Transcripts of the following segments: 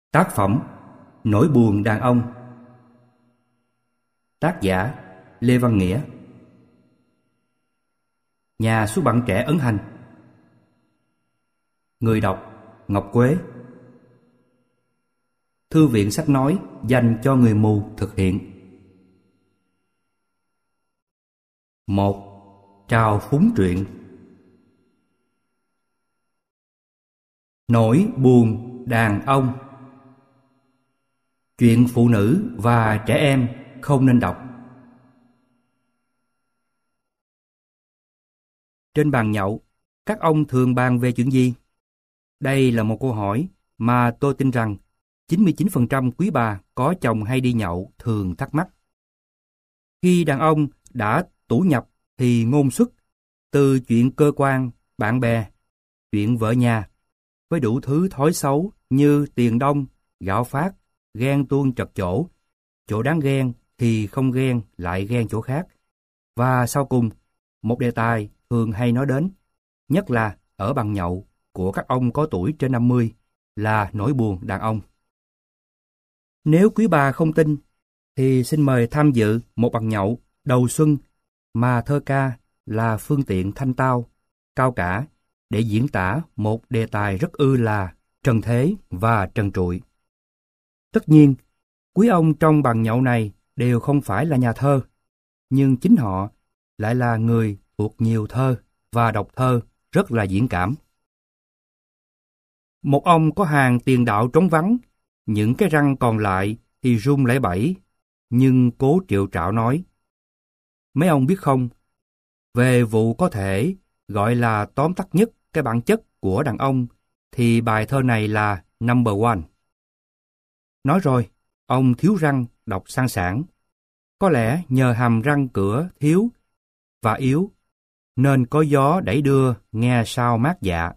Tác phẩm Nỗi buồn đàn ông. Tác giả Lê Văn Nghĩa. Nhà xuất bản Trẻ ấn hành. Người đọc Ngọc Quế. Thư viện sách nói dành cho người mù thực hiện. 1. Trào phúng truyện. Nỗi buồn đàn ông. Chuyện phụ nữ và trẻ em không nên đọc. Trên bàn nhậu, các ông thường bàn về chuyện gì? Đây là một câu hỏi mà tôi tin rằng 99% quý bà có chồng hay đi nhậu thường thắc mắc. Khi đàn ông đã tủ nhập thì ngôn xuất, từ chuyện cơ quan, bạn bè, chuyện vợ nhà, với đủ thứ thói xấu như tiền đông, gạo phát, ghen tuông chật chỗ đáng ghen thì không ghen lại ghen chỗ khác. Và sau cùng, một đề tài thường hay nói đến, nhất là ở bàn nhậu của các ông có tuổi trên 50, là nỗi buồn đàn ông. Nếu quý bà không tin, thì xin mời tham dự một bàn nhậu đầu xuân mà thơ ca là phương tiện thanh tao, cao cả để diễn tả một đề tài rất ư là trần thế và trần trụi. Tất nhiên, quý ông trong bàn nhậu này đều không phải là nhà thơ, nhưng chính họ lại là người thuộc nhiều thơ và đọc thơ rất là diễn cảm. Một ông có hàng tiền đạo trống vắng, những cái răng còn lại thì rung lẩy bẩy, nhưng cố triệu trạo nói: mấy ông biết không, về vụ có thể gọi là tóm tắt nhất cái bản chất của đàn ông, thì bài thơ này là number one. Nói rồi, ông thiếu răng đọc sang sảng. Có lẽ nhờ hàm răng cửa thiếu và yếu, nên có gió đẩy đưa nghe sao mát dạ.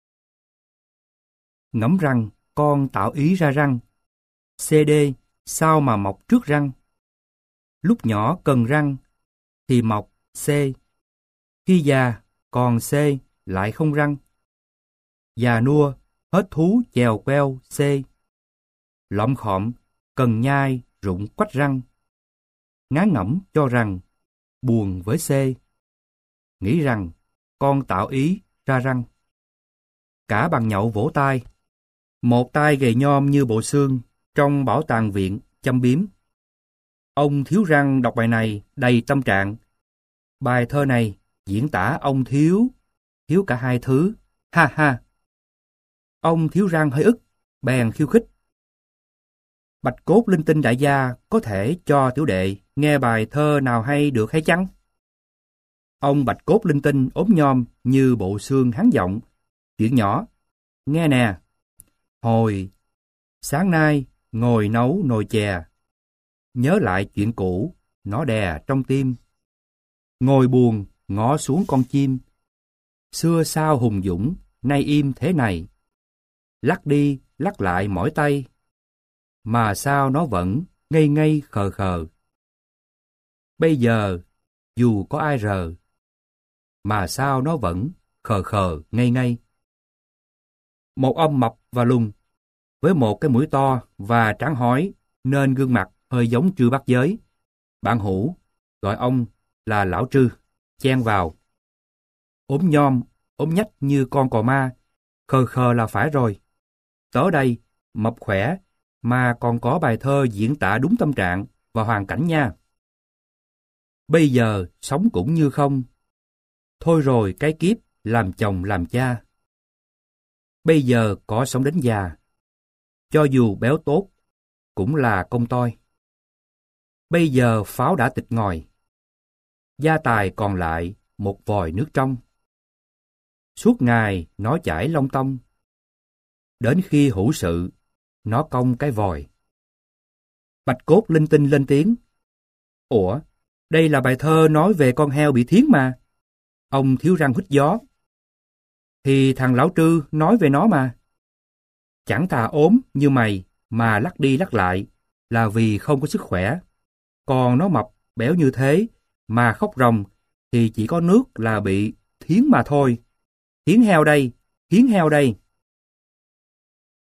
Ngẫm rằng con tạo ý ra răng, CD sao mà mọc trước răng. Lúc nhỏ cần răng thì mọc C, khi già còn C lại không răng. Già nua hết thú chèo queo C, lọm khọm cần nhai rụng quách răng. Ngán ngẩm cho rằng buồn với C, nghĩ rằng con tạo ý ra răng. Cả bàn nhậu vỗ tay. Một tay gầy nhom như bộ xương trong bảo tàng viện châm biếm. Ông thiếu răng đọc bài này đầy tâm trạng. Bài thơ này diễn tả ông thiếu cả hai thứ, ha ha. Ông thiếu răng hơi ức, bèn khiêu khích: bạch cốt linh tinh đại gia có thể cho tiểu đệ nghe bài thơ nào hay được hay chăng? Ông bạch cốt linh tinh ốm nhom như bộ xương hán giọng: chuyện nhỏ, nghe nè. Hồi sáng nay ngồi nấu nồi chè, nhớ lại chuyện cũ, nó đè trong tim. Ngồi buồn ngó xuống con chim, xưa sao hùng dũng, nay im thế này. Lắc đi lắc lại mỏi tay, mà sao nó vẫn ngây ngây khờ khờ. Bây giờ dù có ai rờ, mà sao nó vẫn khờ khờ ngây ngây. Một ông mập và lùn, với một cái mũi to và trán hói, nên gương mặt hơi giống Trư Bát Giới. Bạn hữu gọi ông là Lão Trư, chen vào: ốm nhom, ốm nhách như con cò ma, khờ khờ là phải rồi. Tớ đây, mập khỏe, mà còn có bài thơ diễn tả đúng tâm trạng và hoàn cảnh nha. Bây giờ sống cũng như không, thôi rồi cái kiếp làm chồng làm cha. Bây giờ có sống đến già, cho dù béo tốt, cũng là công toi. Bây giờ pháo đã tịch ngòi, gia tài còn lại một vòi nước trong. Suốt ngày nó chảy long tông, đến khi hữu sự, nó cong cái vòi. Bạch cốt linh tinh lên tiếng: ủa, đây là bài thơ nói về con heo bị thiến mà. Ông thiếu răng huýt gió: thì thằng Lão Trư nói về nó mà. Chẳng thà ốm như mày mà lắc đi lắc lại là vì không có sức khỏe. Còn nó mập béo như thế mà khóc ròng thì chỉ có nước là bị thiến mà thôi. Thiến heo đây, thiến heo đây.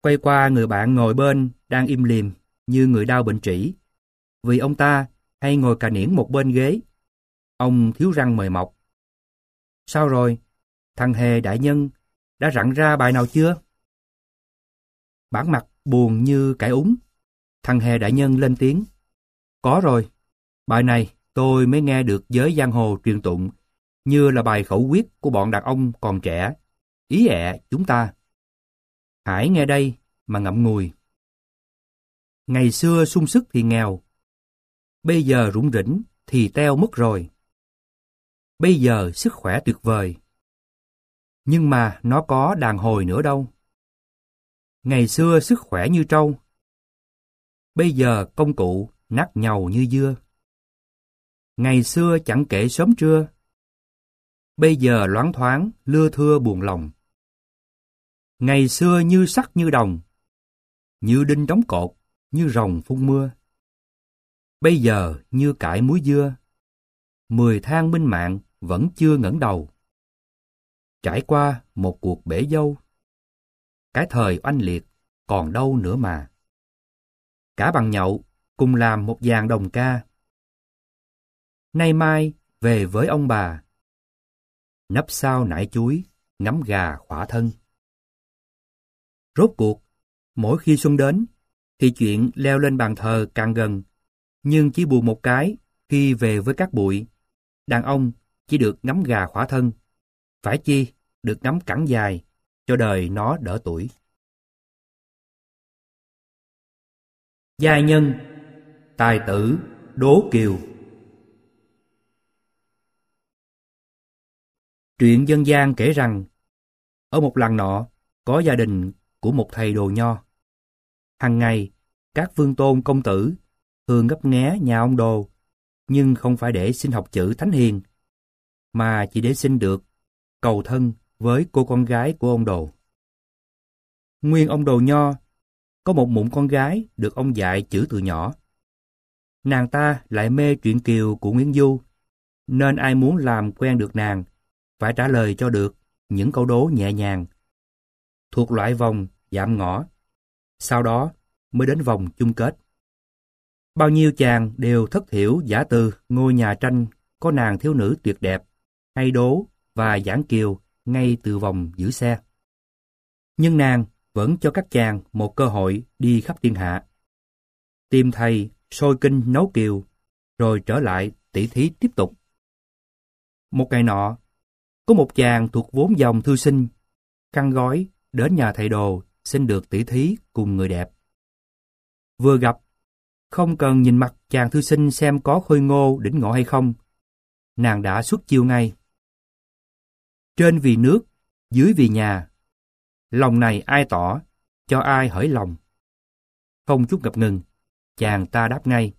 Quay qua người bạn ngồi bên đang im lìm như người đau bệnh trĩ, vì ông ta hay ngồi cà niễng một bên ghế. Ông thiếu răng mời mọc. Sao rồi? Thằng Hề đại nhân đã rặn ra bài nào chưa? Bản mặt buồn như cải úng. Thằng Hề đại nhân lên tiếng. Có rồi. Bài này tôi mới nghe được giới giang hồ truyền tụng như là bài khẩu quyết của bọn đàn ông còn trẻ. Ý ẹ chúng ta. Hãy nghe đây mà ngậm ngùi. Ngày xưa sung sức thì nghèo. Bây giờ rủng rỉnh thì teo mất rồi. Bây giờ sức khỏe tuyệt vời. Nhưng mà nó có đàn hồi nữa đâu. Ngày xưa sức khỏe như trâu. Bây giờ công cụ nát nhàu như dưa. Ngày xưa chẳng kể sớm trưa. Bây giờ loáng thoáng lưa thưa buồn lòng. Ngày xưa như sắt như đồng. Như đinh đóng cột, như rồng phun mưa. Bây giờ như cải muối dưa. 10 thang minh mạng vẫn chưa ngẩng đầu. Trải qua một cuộc bể dâu. Cái thời oanh liệt còn đâu nữa mà. Cả bằng nhậu cùng làm một dàn đồng ca. Nay mai về với ông bà. Nấp sau nải chuối, ngắm gà khỏa thân. Rốt cuộc, mỗi khi xuân đến, thì chuyện leo lên bàn thờ càng gần. Nhưng chỉ buồn một cái, khi về với các bụi, đàn ông chỉ được ngắm gà khỏa thân. Phải chi, được ngắm cẳng dài, cho đời nó đỡ tuổi. Giai nhân, tài tử, Đố Kiều. Truyện dân gian kể rằng, ở một làng nọ, có gia đình của một thầy đồ nho. Hằng ngày, các vương tôn công tử thường ngấp nghé nhà ông đồ, nhưng không phải để xin học chữ thánh hiền, mà chỉ để xin được cầu thân với cô con gái của ông đồ. Nguyên ông đồ nho có một mụn con gái được ông dạy chữ từ nhỏ. Nàng ta lại mê truyện Kiều của Nguyễn Du, nên ai muốn làm quen được nàng phải trả lời cho được những câu đố nhẹ nhàng, thuộc loại vòng dạm ngõ, sau đó mới đến vòng chung kết. Bao nhiêu chàng đều thất thiểu giả từ ngôi nhà tranh có nàng thiếu nữ tuyệt đẹp, hay đố và giảng Kiều ngay từ vòng giữ xe. Nhưng nàng vẫn cho các chàng một cơ hội đi khắp thiên hạ. Tìm thầy, soi kinh nấu Kiều, rồi trở lại tỉ thí tiếp tục. Một ngày nọ, có một chàng thuộc vốn dòng thư sinh, khăn gói đến nhà thầy đồ xin được tỉ thí cùng người đẹp. Vừa gặp, không cần nhìn mặt chàng thư sinh xem có khôi ngô đỉnh ngộ hay không, nàng đã xuất chiêu ngay. Trên vì nước, dưới vì nhà, lòng này ai tỏ, cho ai hởi lòng. Không chút ngập ngừng, chàng ta đáp ngay.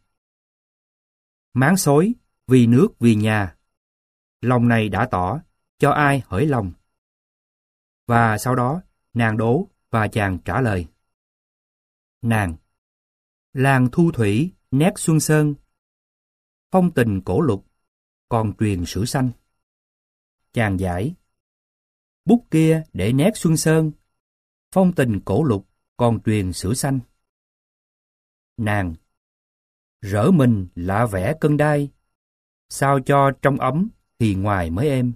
Máng xối, vì nước vì nhà, lòng này đã tỏ, cho ai hởi lòng. Và sau đó, nàng đố và chàng trả lời. Nàng: làng thu thủy, nét xuân sơn, phong tình cổ lục, còn truyền sử xanh. Chàng giải: bút kia để nét xuân sơn, phong tình cổ lục, còn truyền sử xanh. Nàng: rỡ mình lạ vẽ cân đai, sao cho trong ấm thì ngoài mới êm.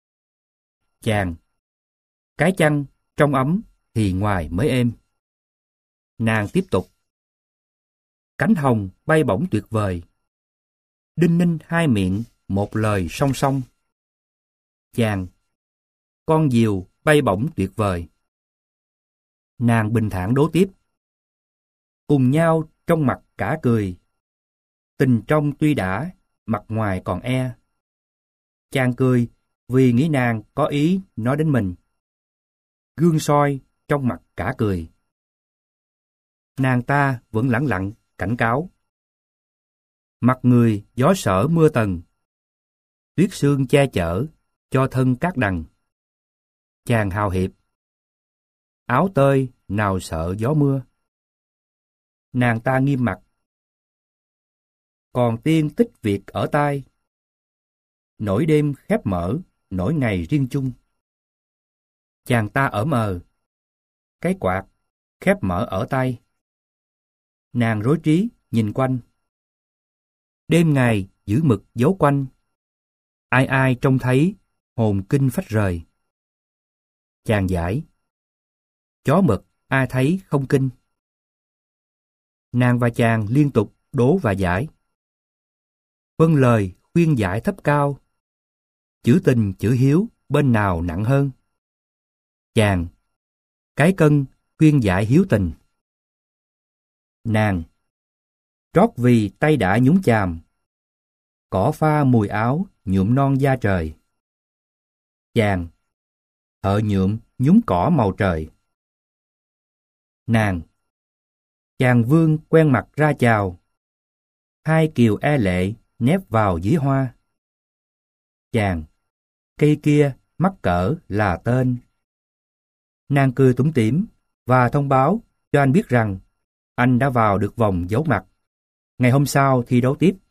Chàng: cái chăn trong ấm thì ngoài mới êm. Nàng tiếp tục: cánh hồng bay bổng tuyệt vời, đinh ninh hai miệng một lời song song. Chàng: con diều bay bổng tuyệt vời. Nàng bình thản đố tiếp: cùng nhau trong mặt cả cười, tình trong tuy đã, mặt ngoài còn e. Chàng cười vì nghĩ nàng có ý nói đến mình. Gương soi trong mặt cả cười. Nàng ta vẫn lẳng lặng cảnh cáo: mặt người gió sở mưa tần, tuyết sương che chở cho thân cát đằng. Chàng hào hiệp: áo tơi nào sợ gió mưa. Nàng ta nghiêm mặt: còn tiên tích việc ở tai, nỗi đêm khép mở, nỗi ngày riêng chung. Chàng ta ở mờ: cái quạt khép mở ở tay. Nàng rối trí, nhìn quanh. Đêm ngày giữ mực giấu quanh. Ai ai trông thấy, hồn kinh phách rời. Chàng giải. Chó mực ai thấy không kinh. Nàng và chàng liên tục đố và giải. Vâng lời khuyên giải thấp cao. Chữ tình chữ hiếu bên nào nặng hơn. Chàng. Cái cân khuyên giải hiếu tình. Nàng. Trót vì tay đã nhúng chàm. Cỏ pha mùi áo nhuộm non da trời. Chàng. Thợ nhuộm nhúng cỏ màu trời. Nàng. Chàng vương quen mặt ra chào. Hai kiều e lệ nép vào dưới hoa. Chàng. Cây kia mắc cỡ là tên. Nàng cười tủm tỉm và thông báo cho anh biết rằng anh đã vào được vòng giấu mặt. Ngày hôm sau thi đấu tiếp.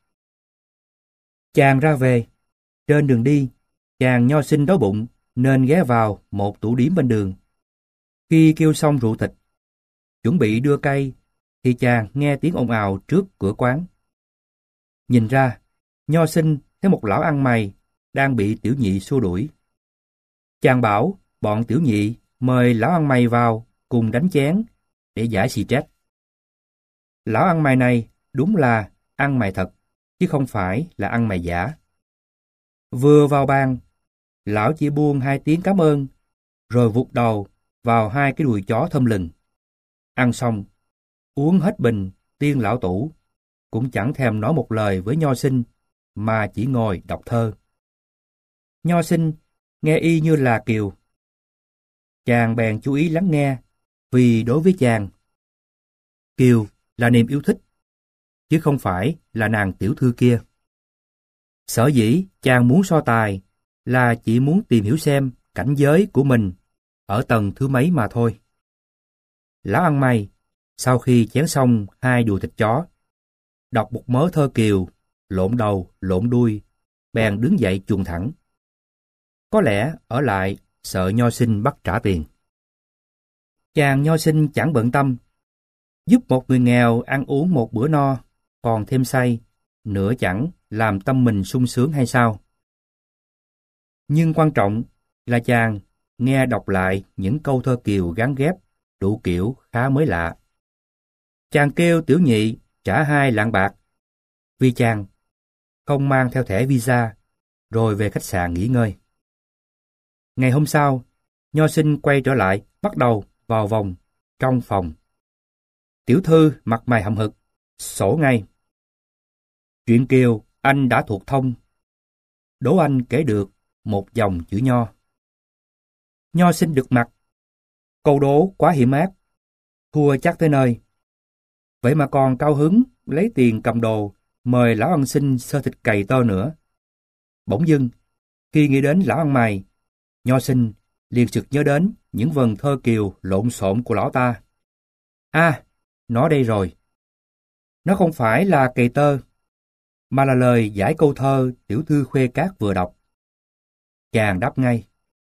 Chàng ra về. Trên đường đi, chàng nho sinh đói bụng nên ghé vào một tủ điếm bên đường. Khi kêu xong rượu thịt, chuẩn bị đưa cây, thì chàng nghe tiếng ồn ào trước cửa quán. Nhìn ra, nho sinh thấy một lão ăn mày đang bị tiểu nhị xua đuổi. Chàng bảo bọn tiểu nhị mời lão ăn mày vào cùng đánh chén để giải xì trách. Lão ăn mày này đúng là ăn mày thật, chứ không phải là ăn mày giả. Vừa vào bàn, lão chỉ buông hai tiếng cảm ơn, rồi vụt đầu vào hai cái đùi chó thơm lừng. Ăn xong, uống hết bình tiên lão tủ, cũng chẳng thèm nói một lời với nho sinh, mà chỉ ngồi đọc thơ. Nho sinh nghe y như là kiều. Chàng bèn chú ý lắng nghe, vì đối với chàng, kiều là niềm yêu thích, chứ không phải là nàng tiểu thư kia. Sở dĩ chàng muốn so tài là chỉ muốn tìm hiểu xem cảnh giới của mình ở tầng thứ mấy mà thôi. Lão ăn mày, sau khi chén xong hai đùi thịt chó, đọc một mớ thơ kiều, lộn đầu, lộn đuôi, bèn đứng dậy chuồn thẳng. Có lẽ ở lại sợ nho sinh bắt trả tiền. Chàng nho sinh chẳng bận tâm, giúp một người nghèo ăn uống một bữa no, còn thêm say, nửa chẳng làm tâm mình sung sướng hay sao? Nhưng quan trọng là chàng nghe đọc lại những câu thơ kiều gắn ghép, đủ kiểu khá mới lạ. Chàng kêu tiểu nhị trả 2 lạng bạc, vì chàng không mang theo thẻ visa, rồi về khách sạn nghỉ ngơi. Ngày hôm sau, nho sinh quay trở lại, bắt đầu vào vòng trong phòng. Tiểu thư mặt mày hậm hực, sổ ngay. Chuyện kiều anh đã thuộc thông. Đố anh kể được một dòng chữ nho. Nho sinh được mặt. Câu đố quá hiểm ác, thua chắc tới nơi. Vậy mà còn cao hứng lấy tiền cầm đồ mời lão ăn xin sơ thịt cầy to nữa. Bỗng dưng, khi nghĩ đến lão ăn mày, nho sinh liền sực nhớ đến những vần thơ kiều lộn xộn của lão ta. À, nó đây rồi. Nó không phải là cầy tơ, mà là lời giải câu thơ tiểu thư Khuê Cát vừa đọc. Chàng đáp ngay.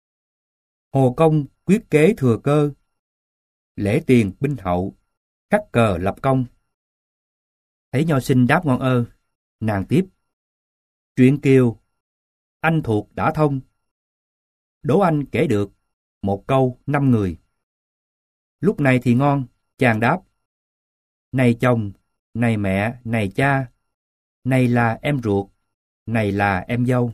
Hồ công quyết kế thừa cơ, lễ tiền binh hậu, khắc cờ lập công. Thấy nho sinh đáp ngon ơ, nàng tiếp. Chuyện kiều, anh thuộc đã thông. Đố anh kể được một câu 5 người. Lúc này thì ngon, chàng đáp. Này chồng, này mẹ, này cha, này là em ruột, này là em dâu.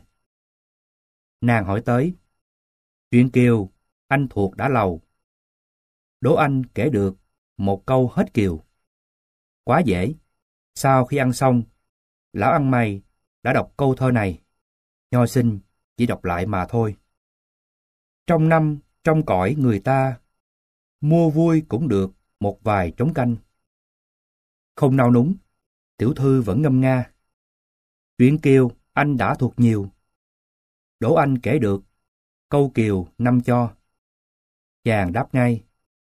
Nàng hỏi tới. Chuyện kiều, anh thuộc đã lầu. Đố anh kể được một câu hết kiều. Quá dễ. Sau khi ăn xong, lão ăn mày đã đọc câu thơ này. Nho sinh chỉ đọc lại mà thôi. Trong năm, trong cõi người ta, mua vui cũng được một vài trống canh. Không nao núng, tiểu thư vẫn ngâm nga. Chuyện kiều anh đã thuộc nhiều. Đố anh kể được câu kiều 5 cho. Chàng đáp ngay.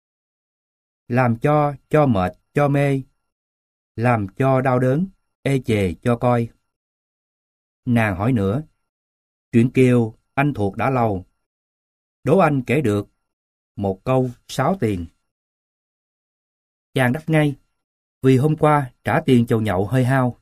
Làm cho mệt, cho mê. Làm cho đau đớn, ê chề cho coi. Nàng hỏi nữa. Chuyện kiều anh thuộc đã lâu. Đố anh kể được một câu 6 tiền. chàng đáp ngay, vì hôm qua trả tiền chầu nhậu hơi hao.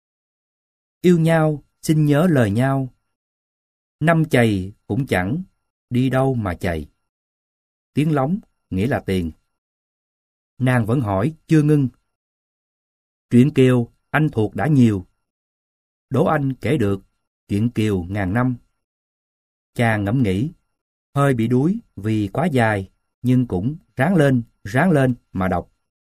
Yêu nhau, xin nhớ lời nhau. Năm chày cũng chẳng, đi đâu mà chày. Tiếng lóng nghĩa là tiền. Nàng vẫn hỏi chưa ngưng. Chuyện Kiều anh thuộc đã nhiều. Đố anh kể được chuyện Kiều ngàn năm. Chàng ngẫm nghĩ, hơi bị đuối vì quá dài, nhưng cũng ráng lên mà đọc.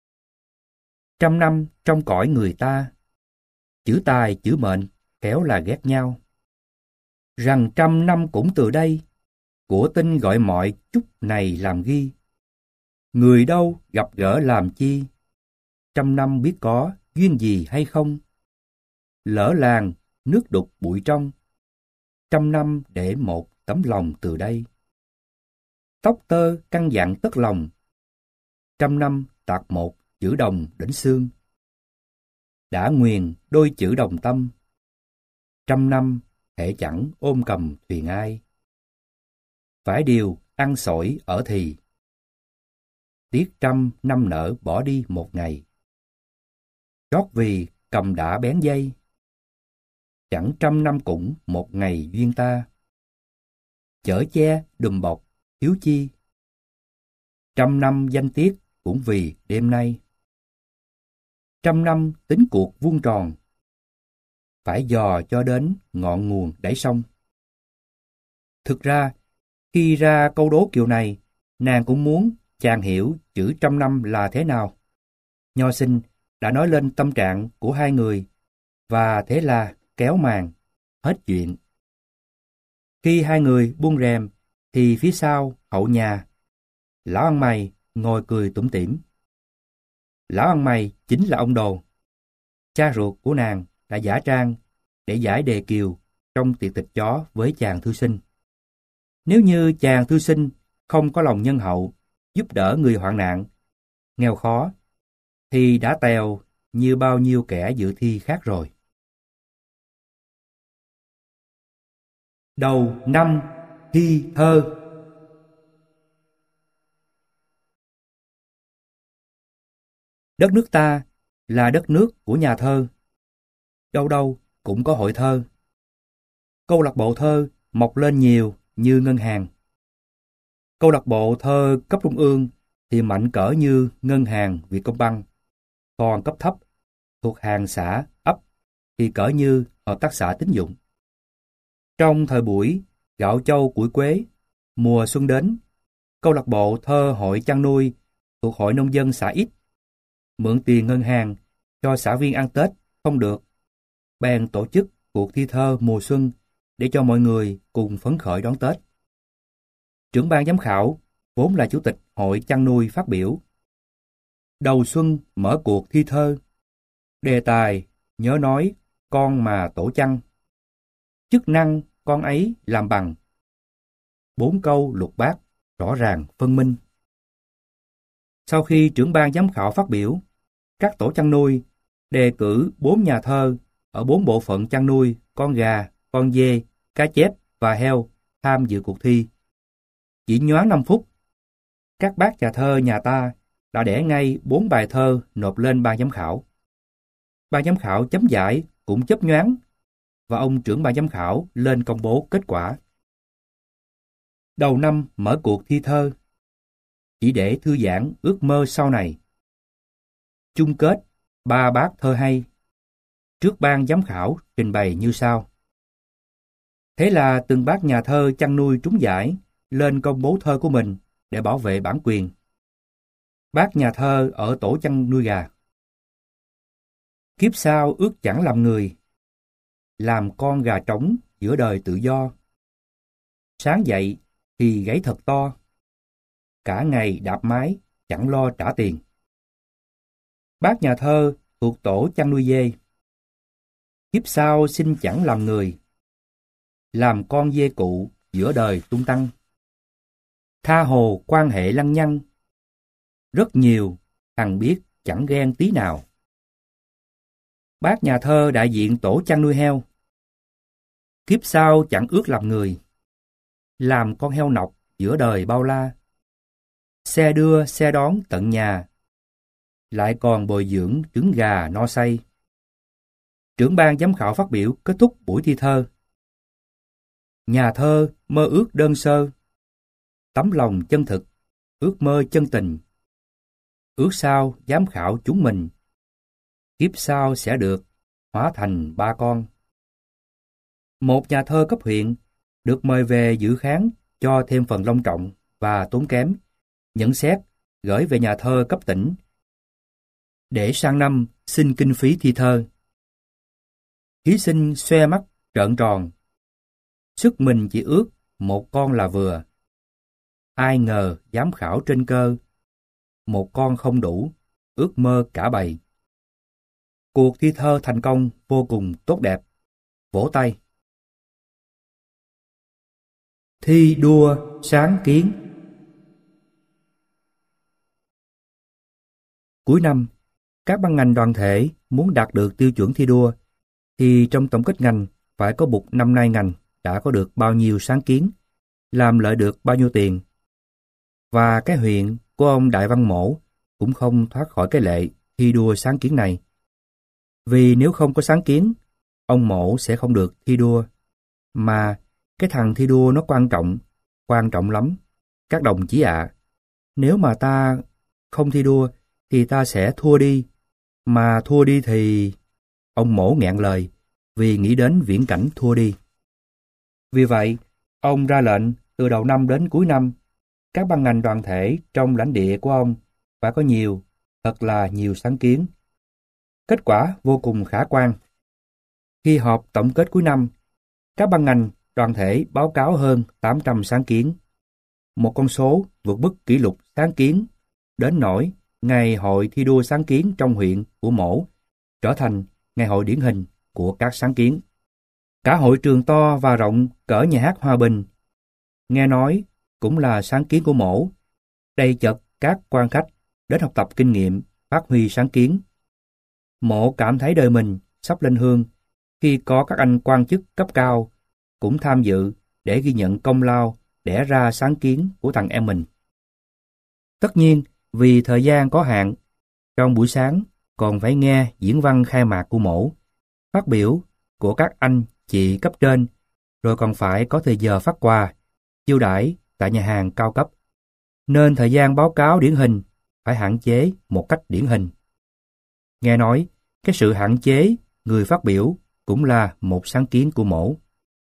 Trăm năm trong cõi người ta, chữ tài chữ mệnh khéo là ghét nhau. Rằng trăm năm cũng từ đây, của tinh gọi mọi chút này làm ghi. Người đâu gặp gỡ làm chi, trăm năm biết có duyên gì hay không. Lỡ làng, nước đục bụi trong, trăm năm để một tấm lòng từ đây. Tóc tơ căn dặn tất lòng, trăm năm tạc một chữ đồng đến xương. Đã nguyền đôi chữ đồng tâm, trăm năm hễ chẳng ôm cầm thuyền ai. Phải điều ăn sổi ở thì, tiếc trăm năm nở bỏ đi một ngày. Trót vì cầm đã bén dây, chẳng trăm năm cũng một ngày duyên ta. Chở che đùm bọc thiếu chi, trăm năm danh tiếc cũng vì đêm nay. Trăm năm tính cuộc vuông tròn, phải dò cho đến ngọn nguồn đáy sông. Thực ra, khi ra câu đố kiểu này, nàng cũng muốn chàng hiểu chữ trăm năm là thế nào. Nho sinh đã nói lên tâm trạng của hai người, và thế là kéo màn, hết chuyện. Khi hai người buông rèm, thì phía sau, hậu nhà, lão ăn mày ngồi cười tủm tỉm. Lão ăn mày chính là ông Đồ, cha ruột của nàng đã giả trang để giải đề kiều trong tiệc thịt chó với chàng thư sinh. Nếu như chàng thư sinh không có lòng nhân hậu, giúp đỡ người hoạn nạn, nghèo khó, thì đã tèo như bao nhiêu kẻ dự thi khác rồi. Đầu năm thi thơ. Đất nước ta là đất nước của nhà thơ. Đâu đâu cũng có hội thơ. Câu lạc bộ thơ mọc lên nhiều như ngân hàng. Câu lạc bộ thơ cấp trung ương thì mạnh cỡ như ngân hàng Vietcombank, còn cấp thấp thuộc hàng xã, ấp thì cỡ như hợp tác xã tín dụng. Trong thời buổi gạo châu củi quế, mùa xuân đến, câu lạc bộ thơ hội chăn nuôi thuộc hội nông dân xã X mượn tiền ngân hàng cho xã viên ăn Tết không được, bèn tổ chức cuộc thi thơ mùa xuân để cho mọi người cùng phấn khởi đón Tết. Trưởng ban giám khảo vốn là chủ tịch hội chăn nuôi phát biểu. Đầu xuân mở cuộc thi thơ, đề tài nhớ nói con mà tổ chăn, chức năng con ấy làm bằng. 4 câu lục bát rõ ràng phân minh. Sau khi trưởng ban giám khảo phát biểu, các tổ chăn nuôi đề cử 4 nhà thơ ở 4 bộ phận chăn nuôi con gà, con dê, cá chép và heo tham dự cuộc thi. Chỉ nhoáng 5 phút, các bác nhà thơ nhà ta đã đẻ ngay 4 bài thơ nộp lên ban giám khảo. Ban giám khảo chấm giải cũng chớp nhoáng, và ông trưởng ban giám khảo lên công bố kết quả. Đầu năm mở cuộc thi thơ, chỉ để thư giãn ước mơ sau này. Chung kết 3 bát thơ hay, trước ban giám khảo trình bày như sau. Thế là từng bác nhà thơ chăn nuôi trúng giải lên công bố thơ của mình để bảo vệ bản quyền. Bác nhà thơ ở tổ chăn nuôi gà. Kiếp sau ước chẳng làm người, làm con gà trống giữa đời tự do. Sáng dậy thì gáy thật to, cả ngày đạp mái chẳng lo trả tiền. Bác nhà thơ thuộc tổ chăn nuôi dê. Kiếp sau xin chẳng làm người, làm con dê cụ giữa đời tung tăng. Tha hồ quan hệ lăng nhăng, rất nhiều thằng biết chẳng ghen tí nào. Bác nhà thơ đại diện tổ chăn nuôi heo. Kiếp sau chẳng ước làm người, làm con heo nọc giữa đời bao la. Xe đưa xe đón tận nhà, lại còn bồi dưỡng trứng gà no say. Trưởng ban giám khảo phát biểu kết thúc buổi thi thơ. Nhà thơ mơ ước đơn sơ, tấm lòng chân thực, ước mơ chân tình. Ước sao giám khảo chúng mình, kiếp sau sẽ được hóa thành ba con. Một nhà thơ cấp huyện được mời về dự khán cho thêm phần long trọng và tốn kém, nhận xét gửi về nhà thơ cấp tỉnh để sang năm xin kinh phí thi thơ. Thí sinh xoe mắt trợn tròn, sức mình chỉ ước một con là vừa. Ai ngờ giám khảo trên cơ, một con không đủ, ước mơ cả bầy. Cuộc thi thơ thành công vô cùng tốt đẹp. Vỗ tay. Thi đua sáng kiến. Cuối năm, các ban ngành đoàn thể muốn đạt được tiêu chuẩn thi đua, thì trong tổng kết ngành phải có mục năm nay ngành đã có được bao nhiêu sáng kiến, làm lợi được bao nhiêu tiền. Và cái huyện của ông Đại Văn Mổ cũng không thoát khỏi cái lệ thi đua sáng kiến này. Vì nếu không có sáng kiến, ông Mổ sẽ không được thi đua. Mà cái thằng thi đua nó quan trọng lắm. Các đồng chí ạ, nếu mà ta không thi đua thì ta sẽ thua đi. Mà thua đi thì... Ông Mổ nghẹn lời vì nghĩ đến viễn cảnh thua đi. Vì vậy, ông ra lệnh từ đầu năm đến cuối năm, các ban ngành đoàn thể trong lãnh địa của ông phải có thật là nhiều sáng kiến. Kết quả vô cùng khả quan. Khi họp tổng kết cuối năm, các ban ngành đoàn thể báo cáo hơn 800 sáng kiến. Một con số vượt mức kỷ lục sáng kiến, đến nỗi ngày hội thi đua sáng kiến trong huyện của Mổ trở thành ngày hội điển hình của các sáng kiến. Cả hội trường to và rộng cỡ nhà hát Hòa Bình, nghe nói cũng là sáng kiến của Mổ, đầy chật các quan khách đến học tập kinh nghiệm, phát huy sáng kiến. Mổ cảm thấy đời mình sắp lên hương khi có các anh quan chức cấp cao cũng tham dự để ghi nhận công lao đẻ ra sáng kiến của thằng em mình. Tất nhiên, vì thời gian có hạn, trong buổi sáng còn phải nghe diễn văn khai mạc của Mổ, phát biểu của các anh chị cấp trên, rồi còn phải có thời giờ phát quà, chiêu đãi tại nhà hàng cao cấp. Nên thời gian báo cáo điển hình phải hạn chế một cách điển hình. Nghe nói, cái sự hạn chế người phát biểu cũng là một sáng kiến của Mổ.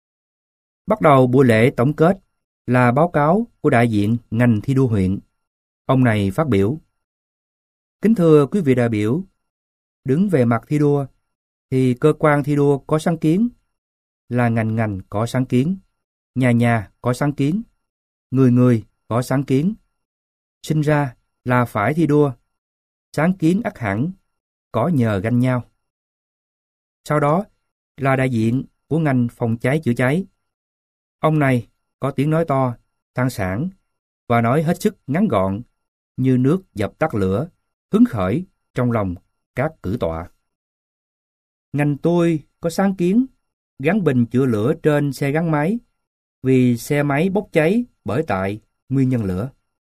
Bắt đầu buổi lễ tổng kết là báo cáo của đại diện ngành thi đua huyện. Ông này phát biểu: Kính thưa quý vị đại biểu, đứng về mặt thi đua, thì cơ quan thi đua có sáng kiến, là ngành ngành có sáng kiến, nhà nhà có sáng kiến, người người có sáng kiến. Sinh ra là phải thi đua, sáng kiến ắt hẳn, có nhờ ganh nhau. Sau đó là đại diện của ngành phòng cháy chữa cháy. Ông này có tiếng nói to, sang sảng và nói hết sức ngắn gọn, như nước dập tắt lửa, hứng khởi trong lòng các cử tọa. Ngành tôi có sáng kiến gắn bình chữa lửa trên xe gắn máy, vì xe máy bốc cháy bởi tại nguyên nhân lửa.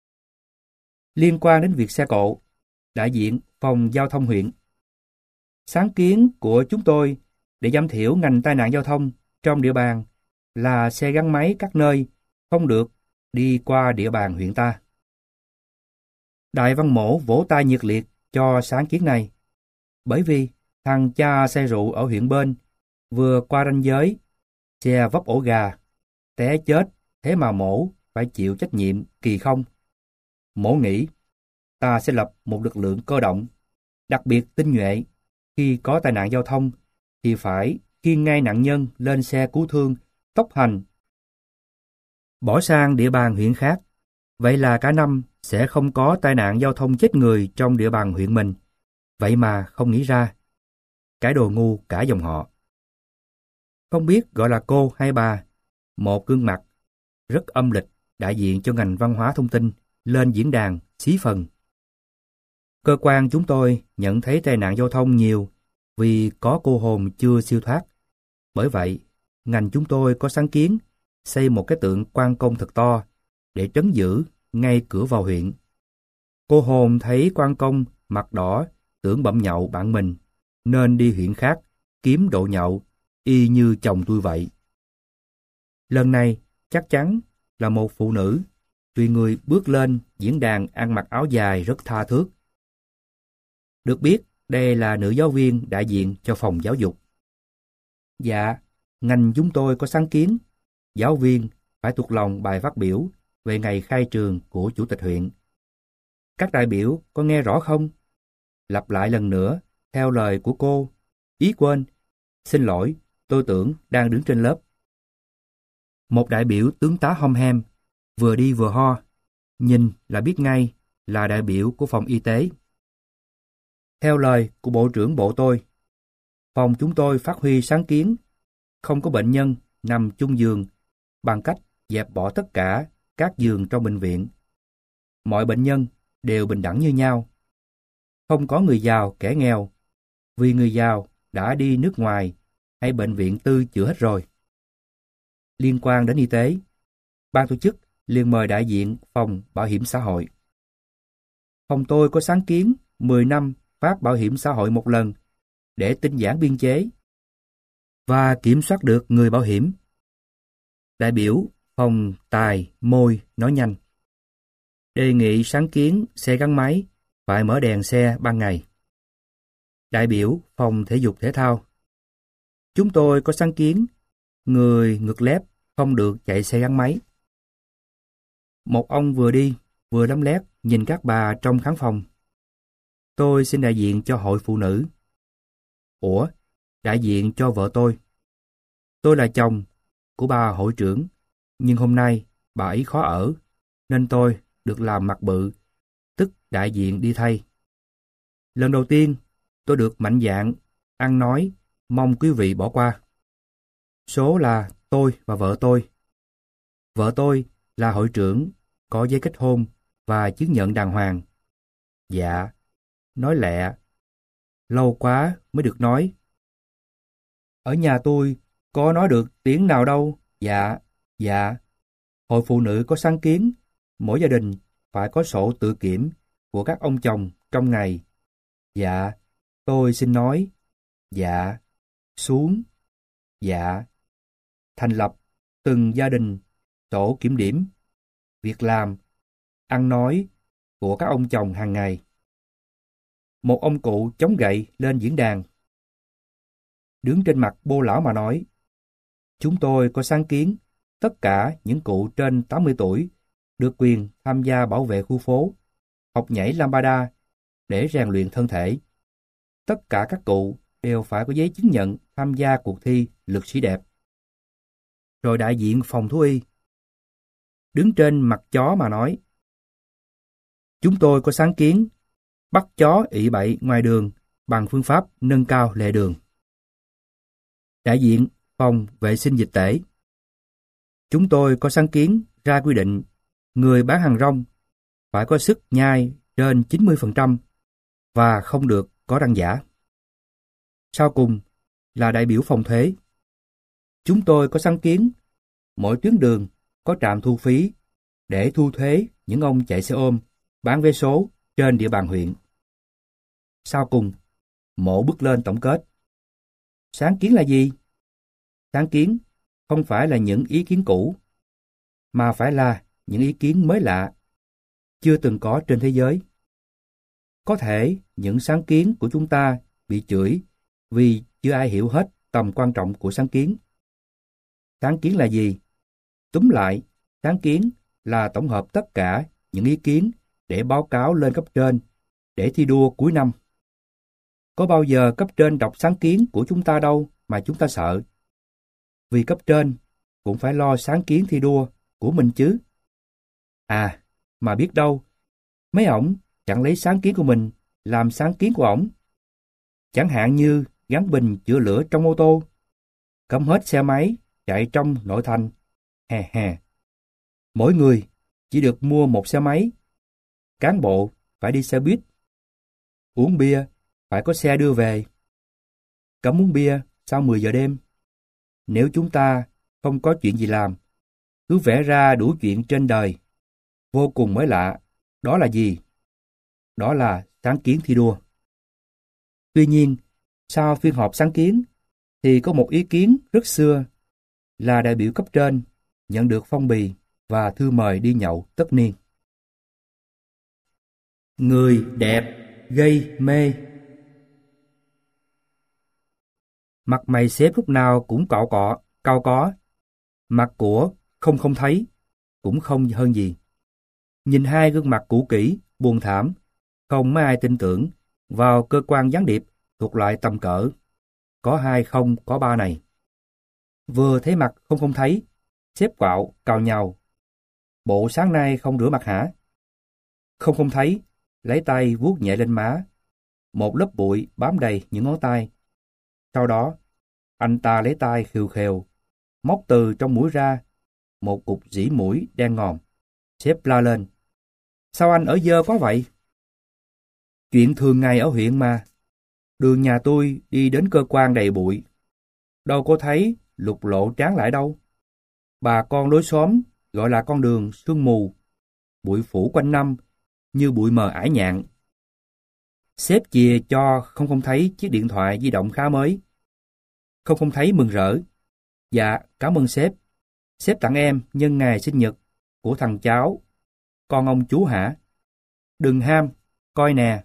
Liên quan đến việc xe cộ, đại diện phòng giao thông huyện: Sáng kiến của chúng tôi để giảm thiểu ngành tai nạn giao thông trong địa bàn là xe gắn máy các nơi không được đi qua địa bàn huyện ta. Đại Văn Mổ vỗ tay nhiệt liệt cho sáng kiến này, bởi vì thằng cha say rượu ở huyện bên vừa qua ranh giới, xe vấp ổ gà, té chết, thế mà Mổ phải chịu trách nhiệm kỳ không. Mổ nghĩ, ta sẽ lập một lực lượng cơ động, đặc biệt tinh nhuệ, khi có tai nạn giao thông thì phải khiêng ngay nạn nhân lên xe cứu thương, tốc hành, bỏ sang địa bàn huyện khác. Vậy là cả năm sẽ không có tai nạn giao thông chết người trong địa bàn huyện mình. Vậy mà không nghĩ ra. Cái đồ ngu cả dòng họ. Không biết gọi là cô hay bà, một gương mặt rất âm lịch đại diện cho ngành văn hóa thông tin lên diễn đàn xí phần. Cơ quan chúng tôi nhận thấy tai nạn giao thông nhiều vì có cô hồn chưa siêu thoát. Bởi vậy, ngành chúng tôi có sáng kiến xây một cái tượng quan công thật to để trấn giữ ngay cửa vào huyện. Cô hồn thấy quan công mặt đỏ, tưởng bậm nhậu bạn mình, nên đi huyện khác, kiếm độ nhậu, y như chồng tôi vậy. Lần này, chắc chắn là một phụ nữ, vì người bước lên diễn đàn ăn mặc áo dài rất tha thước. Được biết, đây là nữ giáo viên đại diện cho phòng giáo dục. Dạ, ngành chúng tôi có sáng kiến, giáo viên phải thuộc lòng bài phát biểu về ngày khai trường của chủ tịch huyện. Các đại biểu có nghe rõ không? Lặp lại lần nữa, theo lời của cô. Ý quên, xin lỗi, tôi tưởng đang đứng trên lớp. Một đại biểu tướng tá hom hem, vừa đi vừa ho, nhìn là biết ngay là đại biểu của phòng y tế. Theo lời của bộ trưởng bộ tôi, phòng chúng tôi phát huy sáng kiến, không có bệnh nhân nằm chung giường bằng cách dẹp bỏ tất cả các giường trong bệnh viện. Mọi bệnh nhân đều bình đẳng như nhau. Không có người giàu kẻ nghèo, vì người giàu đã đi nước ngoài hay bệnh viện tư chữa hết rồi. Liên quan đến y tế, ban tổ chức liền mời đại diện phòng bảo hiểm xã hội. Phòng tôi có sáng kiến 10 năm phát bảo hiểm xã hội một lần để tinh giản biên chế và kiểm soát được người bảo hiểm. Đại biểu phòng tài môi nói nhanh. Đề nghị sáng kiến xe gắn máy phải mở đèn xe ban ngày. Đại biểu phòng thể dục thể thao. Chúng tôi có sáng kiến người ngực lép không được chạy xe gắn máy. Một ông vừa đi vừa lấm lét nhìn các bà trong khán phòng. Tôi xin đại diện cho hội phụ nữ. Ủa, đại diện cho vợ tôi. Tôi là chồng của bà hội trưởng, nhưng hôm nay bà ấy khó ở, nên tôi được làm mặt bự, tức đại diện đi thay. Lần đầu tiên, tôi được mạnh dạn, ăn nói, mong quý vị bỏ qua. Số là tôi và vợ tôi. Vợ tôi là hội trưởng, có giấy kết hôn và chứng nhận đàng hoàng. Dạ, nói lẹ. Lâu quá mới được nói. Ở nhà tôi có nói được tiếng nào đâu. Dạ, dạ. Hội phụ nữ có sáng kiến, mỗi gia đình phải có sổ tự kiểm của các ông chồng trong ngày. Dạ, tôi xin nói. Dạ, xuống. Dạ. Thành lập từng gia đình tổ kiểm điểm, việc làm, ăn nói của các ông chồng hàng ngày. Một ông cụ chống gậy lên diễn đàn. Đứng trên mặt bô lão mà nói, chúng tôi có sáng kiến tất cả những cụ trên 80 tuổi được quyền tham gia bảo vệ khu phố, học nhảy lambada để rèn luyện thân thể. Tất cả các cụ đều phải có giấy chứng nhận tham gia cuộc thi lực sĩ đẹp. Rồi đại diện phòng thú y đứng trên mặt chó mà nói, chúng tôi có sáng kiến bắt chó ị bậy ngoài đường bằng phương pháp nâng cao lệ đường. Đại diện phòng vệ sinh dịch tễ, chúng tôi có sáng kiến ra quy định người bán hàng rong phải có sức nhai trên 90% và không được có răng giả. Sau cùng là đại biểu phòng thuế. Chúng tôi có sáng kiến mỗi tuyến đường có trạm thu phí để thu thuế những ông chạy xe ôm, bán vé số trên địa bàn huyện. Sau cùng, Mộ bước lên tổng kết. Sáng kiến là gì? Sáng kiến không phải là những ý kiến cũ, mà phải là những ý kiến mới lạ, chưa từng có trên thế giới. Có thể những sáng kiến của chúng ta bị chửi vì chưa ai hiểu hết tầm quan trọng của sáng kiến. Sáng kiến là gì? Túm lại, sáng kiến là tổng hợp tất cả những ý kiến để báo cáo lên cấp trên, để thi đua cuối năm. Có bao giờ cấp trên đọc sáng kiến của chúng ta đâu mà chúng ta sợ. Vì cấp trên cũng phải lo sáng kiến thi đua của mình chứ. À, mà biết đâu, mấy ổng chẳng lấy sáng kiến của mình làm sáng kiến của ổng. Chẳng hạn như gắn bình chữa lửa trong ô tô, cấm hết xe máy chạy trong nội thành. Hè hè. Mỗi người chỉ được mua một xe máy. Cán bộ phải đi xe buýt. Uống bia phải có xe đưa về. Cấm uống bia sau 10 giờ đêm. Nếu chúng ta không có chuyện gì làm, cứ vẽ ra đủ chuyện trên đời. Vô cùng mới lạ. Đó là gì? Đó là sáng kiến thi đua. Tuy nhiên, sau phiên họp sáng kiến, thì có một ý kiến rất xưa là đại biểu cấp trên nhận được phong bì và thư mời đi nhậu tất niên. Người đẹp gây mê. Mặt mày sếp lúc nào cũng cau có, mặt của không thấy, cũng không hơn gì. Nhìn hai gương mặt cũ kỹ, buồn thảm, không mấy ai tin tưởng vào cơ quan gián điệp thuộc loại tầm cỡ có 2 không có 3 này. Vừa thấy mặt không thấy, sếp quạo cào nhàu. Bộ sáng nay không rửa mặt hả? Không thấy, lấy tay vuốt nhẹ lên má. Một lớp bụi bám đầy những ngón tay. Sau đó, anh ta lấy tay khều khều, móc từ trong mũi ra một cục dĩ mũi đen ngòm. Sếp la lên. Sao anh ở dơ quá vậy? Chuyện thường ngày ở huyện mà. Đường nhà tôi đi đến cơ quan đầy bụi. Đâu có thấy lục lộ tráng lại đâu. Bà con lối xóm gọi là con đường sương mù. Bụi phủ quanh năm như bụi mờ ải nhạn. Sếp chìa cho không thấy chiếc điện thoại di động khá mới. Không thấy mừng rỡ. Dạ, cảm ơn sếp. Sếp tặng em nhân ngày sinh nhật của thằng cháu. Con ông chú hả? Đừng ham, coi nè.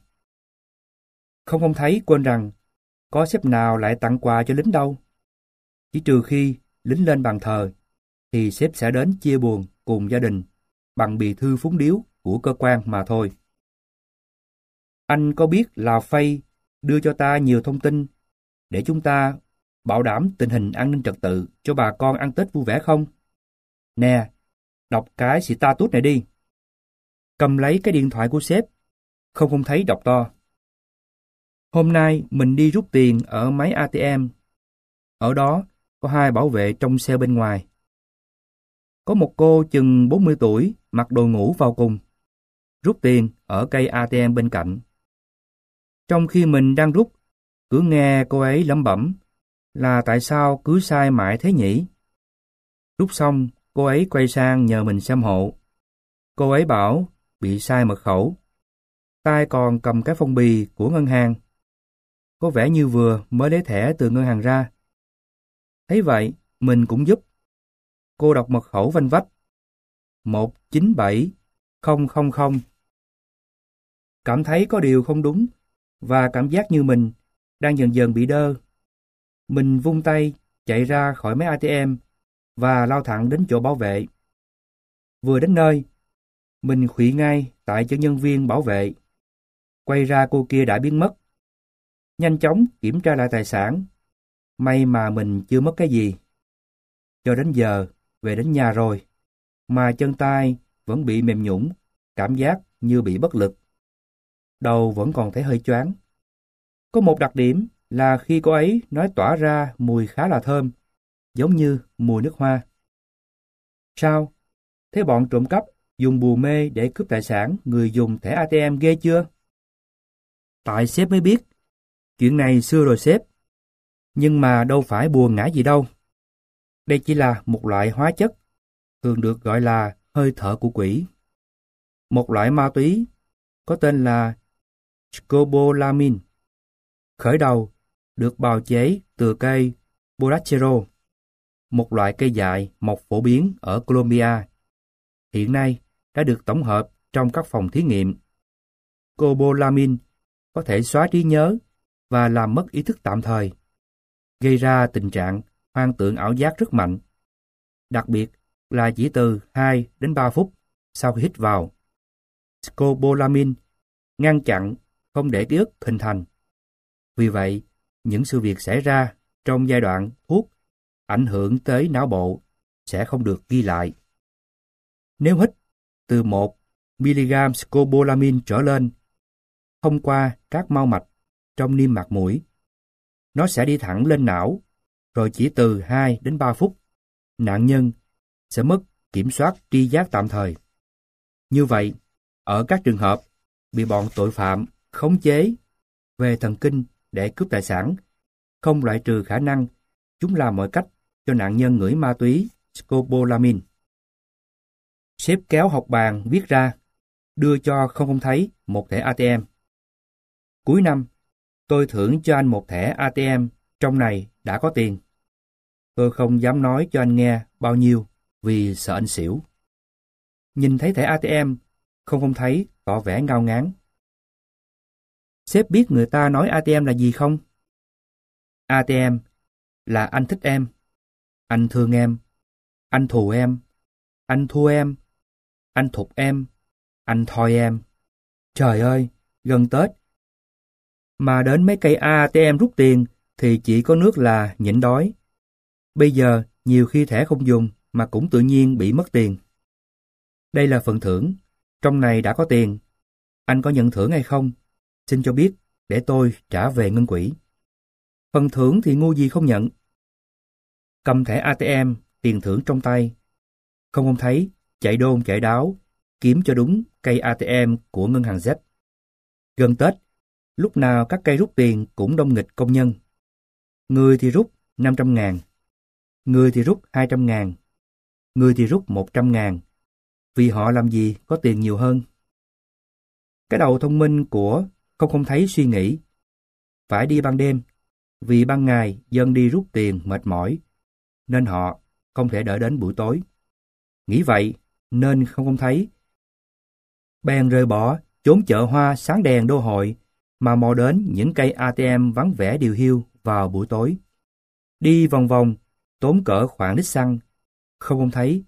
Không thấy quên rằng có sếp nào lại tặng quà cho lính đâu. Chỉ trừ khi lính lên bàn thờ thì sếp sẽ đến chia buồn cùng gia đình bằng bì thư phúng điếu của cơ quan mà thôi. Anh có biết là Phây đưa cho ta nhiều thông tin để chúng ta bảo đảm tình hình an ninh trật tự cho bà con ăn Tết vui vẻ không? Nè, đọc cái status này đi. Cầm lấy cái điện thoại của sếp, không thấy đọc to. Hôm nay mình đi rút tiền ở máy ATM. Ở đó có 2 bảo vệ trong xe bên ngoài. Có một cô chừng 40 tuổi mặc đồ ngủ vào cùng, rút tiền ở cây ATM bên cạnh. Trong khi mình đang rút, cứ nghe cô ấy lẩm bẩm là tại sao cứ sai mãi thế nhỉ? Rút xong, cô ấy quay sang nhờ mình xem hộ. Cô ấy bảo bị sai mật khẩu. Tay còn cầm cái phong bì của ngân hàng. Có vẻ như vừa mới lấy thẻ từ ngân hàng ra. Thấy vậy, mình cũng giúp. Cô đọc mật khẩu vanh vách. 197000. Cảm thấy có điều không đúng và cảm giác như mình đang dần dần bị đơ. Mình vung tay chạy ra khỏi máy ATM và lao thẳng đến chỗ bảo vệ. Vừa đến nơi, mình khuỵu ngay tại cho nhân viên bảo vệ. Quay ra cô kia đã biến mất. Nhanh chóng kiểm tra lại tài sản. May mà mình chưa mất cái gì. Cho đến giờ, về đến nhà rồi, mà chân tay vẫn bị mềm nhũn, cảm giác như bị bất lực. Đầu vẫn còn thấy hơi choáng. Có một đặc điểm là khi cô ấy nói tỏa ra mùi khá là thơm, giống như mùi nước hoa. Sao? Thế bọn trộm cắp dùng bùa mê để cướp tài sản người dùng thẻ ATM ghê chưa? Tại sếp mới biết. Chuyện này xưa rồi sếp. Nhưng mà đâu phải bùa ngải gì đâu. Đây chỉ là một loại hóa chất, thường được gọi là hơi thở của quỷ. Một loại ma túy có tên là scopolamine. Khởi đầu được bào chế từ cây borrachero, một loại cây dại mọc phổ biến ở Colombia. Hiện nay đã được tổng hợp trong các phòng thí nghiệm. Scopolamine có thể xóa trí nhớ và làm mất ý thức tạm thời, gây ra tình trạng hoang tưởng ảo giác rất mạnh, đặc biệt là chỉ từ 2 đến 3 phút sau khi hít vào. Scopolamine ngăn chặn không để ký ức hình thành. Vì vậy, những sự việc xảy ra trong giai đoạn thuốc ảnh hưởng tới não bộ sẽ không được ghi lại. Nếu hít từ 1 mg scopolamine trở lên thông qua các mao mạch trong niêm mạc mũi, nó sẽ đi thẳng lên não, rồi chỉ từ 2 đến 3 phút, nạn nhân sẽ mất kiểm soát tri giác tạm thời. Như vậy, ở các trường hợp bị bọn tội phạm khống chế về thần kinh để cướp tài sản, không loại trừ khả năng chúng làm mọi cách cho nạn nhân ngửi ma túy scopolamine. Sếp kéo học bàn viết ra, đưa cho không thấy một thẻ ATM. Cuối năm, tôi thưởng cho anh một thẻ ATM, trong này đã có tiền. Tôi không dám nói cho anh nghe bao nhiêu vì sợ anh xỉu. Nhìn thấy thẻ ATM, không thấy tỏ vẻ ngao ngán. Sếp biết người ta nói ATM là gì không? ATM là anh thích em, anh thương em, anh thù em, anh thua em, anh thục em, anh thoi em. Trời ơi, gần Tết. Mà đến mấy cây ATM rút tiền thì chỉ có nước là nhịn đói. Bây giờ nhiều khi thẻ không dùng mà cũng tự nhiên bị mất tiền. Đây là phần thưởng, trong này đã có tiền. Anh có nhận thưởng hay không? Xin cho biết để tôi trả về ngân quỹ. Phần thưởng thì ngu gì không nhận. Cầm thẻ ATM, tiền thưởng trong tay. Không thấy, chạy đôn chạy đáo, kiếm cho đúng cây ATM của ngân hàng Z. Gần Tết, lúc nào các cây rút tiền cũng đông nghịch công nhân. Người thì rút 500.000, người thì rút 200.000, người thì rút 100.000, vì họ làm gì có tiền nhiều hơn. Cái đầu thông minh của không thấy suy nghĩ, phải đi ban đêm, vì ban ngày dân đi rút tiền mệt mỏi, nên họ không thể đợi đến buổi tối. Nghĩ vậy nên không thấy. Bèn rời bỏ chốn chợ hoa sáng đèn đô hội mà mò đến những cây ATM vắng vẻ điều hiu vào buổi tối. Đi vòng vòng, tốn cỡ khoảng lít xăng, không thấy.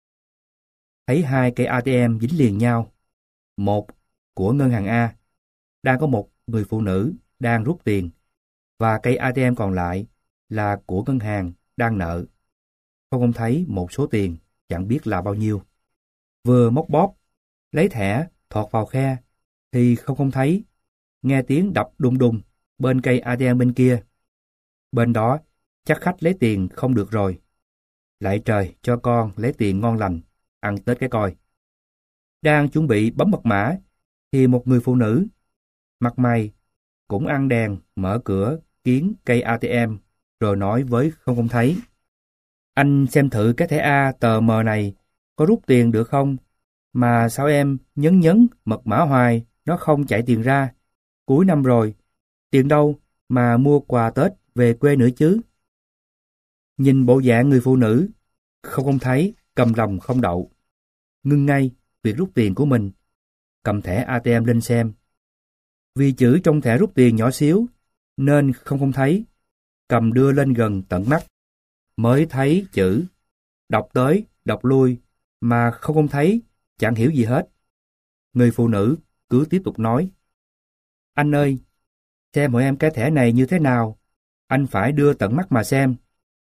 Thấy hai cây ATM dính liền nhau. Một của ngân hàng A, đang có một người phụ nữ đang rút tiền, và cây ATM còn lại là của ngân hàng đang nợ. Không thấy một số tiền, chẳng biết là bao nhiêu. Vừa móc bóp, lấy thẻ, thọt vào khe, thì không thấy. Nghe tiếng đập đùng đùng bên cây ATM bên kia. Bên đó, chắc khách lấy tiền không được rồi. Lại trời cho con lấy tiền ngon lành, ăn Tết cái coi. Đang chuẩn bị bấm mật mã, thì một người phụ nữ, mặt mày, cũng ăn đèn, mở cửa, kiến cây ATM, rồi nói với không thấy. Anh xem thử cái thẻ A tờ mờ này, có rút tiền được không? Mà sao em nhấn mật mã hoài, nó không chạy tiền ra. Cuối năm rồi, tiền đâu mà mua quà Tết về quê nữa chứ? Nhìn bộ dạng người phụ nữ, không thấy cầm lòng không đậu. Ngưng ngay việc rút tiền của mình, cầm thẻ ATM lên xem. Vì chữ trong thẻ rút tiền nhỏ xíu, nên không thấy. Cầm đưa lên gần tận mắt, mới thấy chữ. Đọc tới, đọc lui, mà không thấy, chẳng hiểu gì hết. Người phụ nữ cứ tiếp tục nói. Anh ơi, xem hộ em cái thẻ này như thế nào, anh phải đưa tận mắt mà xem.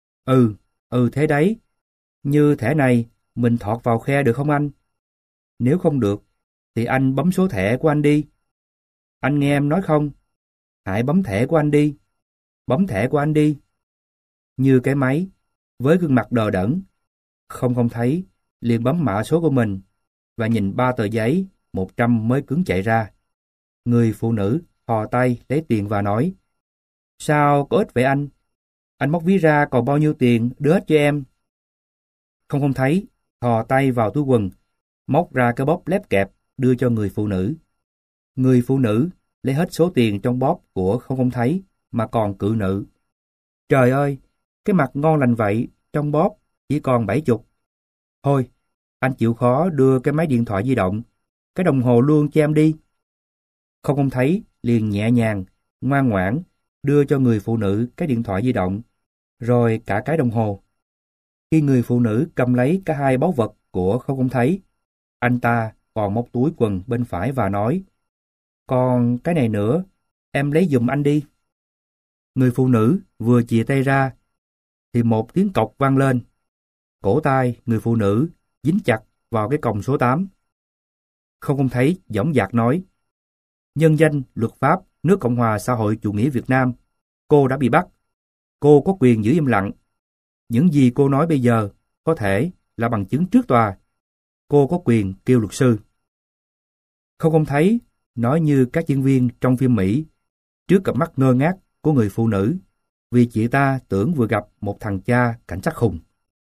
Thế đấy, như thẻ này mình thọt vào khe được không anh? Nếu không được, thì anh bấm số thẻ của anh đi. Anh nghe em nói không? Hãy bấm thẻ của anh đi. Bấm thẻ của anh đi. Như cái máy, với gương mặt đờ đẫn, không thấy, liền bấm mã số của mình, và nhìn 3 tờ giấy, 100 mới cứng chạy ra. Người phụ nữ thò tay lấy tiền và nói, sao có ít vậy anh? Anh móc ví ra còn bao nhiêu tiền đưa hết cho em. Không thấy, thò tay vào túi quần, móc ra cái bóp lép kẹp đưa cho người phụ nữ. Người phụ nữ lấy hết số tiền trong bóp của không thấy mà còn cự nữ. Trời ơi, cái mặt ngon lành vậy, trong bóp chỉ còn 70. Thôi, anh chịu khó đưa cái máy điện thoại di động, cái đồng hồ luôn cho em đi. Không thấy liền nhẹ nhàng, ngoan ngoãn đưa cho người phụ nữ cái điện thoại di động, rồi cả cái đồng hồ. Khi người phụ nữ cầm lấy cả hai báu vật của không thấy, anh ta còn móc túi quần bên phải và nói, còn cái này nữa, em lấy giùm anh đi. Người phụ nữ vừa chìa tay ra, thì một tiếng cộc vang lên. Cổ tay người phụ nữ dính chặt vào cái còng số 8. Không thấy dõng dạc nói, nhân danh luật pháp nước Cộng hòa xã hội chủ nghĩa Việt Nam, cô đã bị bắt. Cô có quyền giữ im lặng. Những gì cô nói bây giờ có thể là bằng chứng trước tòa. Cô có quyền kêu luật sư. Không thấy nói như các diễn viên trong phim Mỹ trước cặp mắt ngơ ngác của người phụ nữ, vì chị ta tưởng vừa gặp một thằng cha cảnh sát khùng.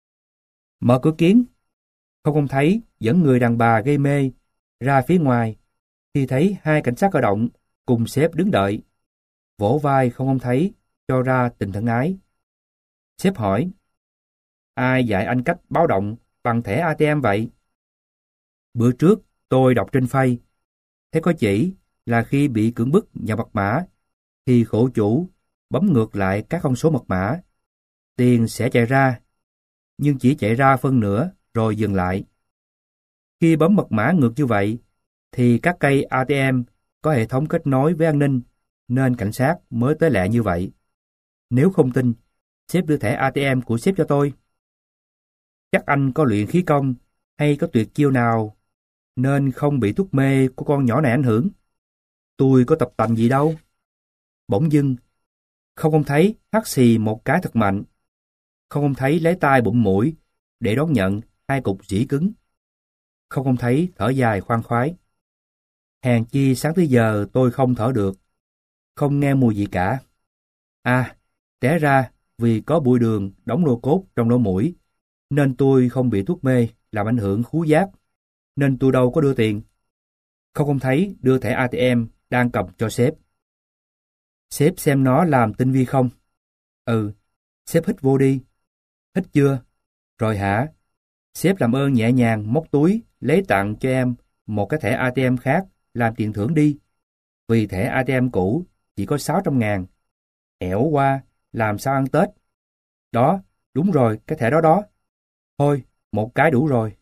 Mở cửa kiến, không thấy dẫn người đàn bà gây mê ra phía ngoài, thì thấy hai cảnh sát cơ động cùng sếp đứng đợi. Vỗ vai không thấy, cho ra tình thân ái. Sếp hỏi, ai dạy anh cách báo động bằng thẻ ATM vậy? Bữa trước tôi đọc trên Face, thấy có chỉ là khi bị cưỡng bức nhập mật mã, thì khổ chủ bấm ngược lại các con số mật mã. Tiền sẽ chạy ra, nhưng chỉ chạy ra phân nửa rồi dừng lại. Khi bấm mật mã ngược như vậy, thì các cây ATM có hệ thống kết nối với an ninh, nên cảnh sát mới tới lẹ như vậy. Nếu không tin, sếp đưa thẻ ATM của sếp cho tôi. Chắc anh có luyện khí công hay có tuyệt chiêu nào nên không bị thuốc mê của con nhỏ này ảnh hưởng. Tôi có tập tành gì đâu. Bỗng dưng, không thấy hắt xì một cái thật mạnh. Không thấy lấy tay bụng mũi để đón nhận hai cục rỉ cứng. Không thấy thở dài khoan khoái. Hèn chi sáng tới giờ tôi không thở được, không nghe mùi gì cả. À, té ra vì có bụi đường đóng lô cốt trong lỗ mũi, nên tôi không bị thuốc mê làm ảnh hưởng khứu giác, nên tôi đâu có đưa tiền. Không thấy đưa thẻ ATM đang cầm cho sếp. Sếp xem nó làm tinh vi không? Ừ, sếp hít vô đi. Hít chưa? Rồi hả? Sếp làm ơn nhẹ nhàng móc túi lấy tặng cho em một cái thẻ ATM khác làm tiền thưởng đi. Vì thẻ ATM cũ chỉ có 600.000. Ẻo qua, làm sao ăn Tết? Đó, đúng rồi, cái thẻ đó đó. Thôi, một cái đủ rồi.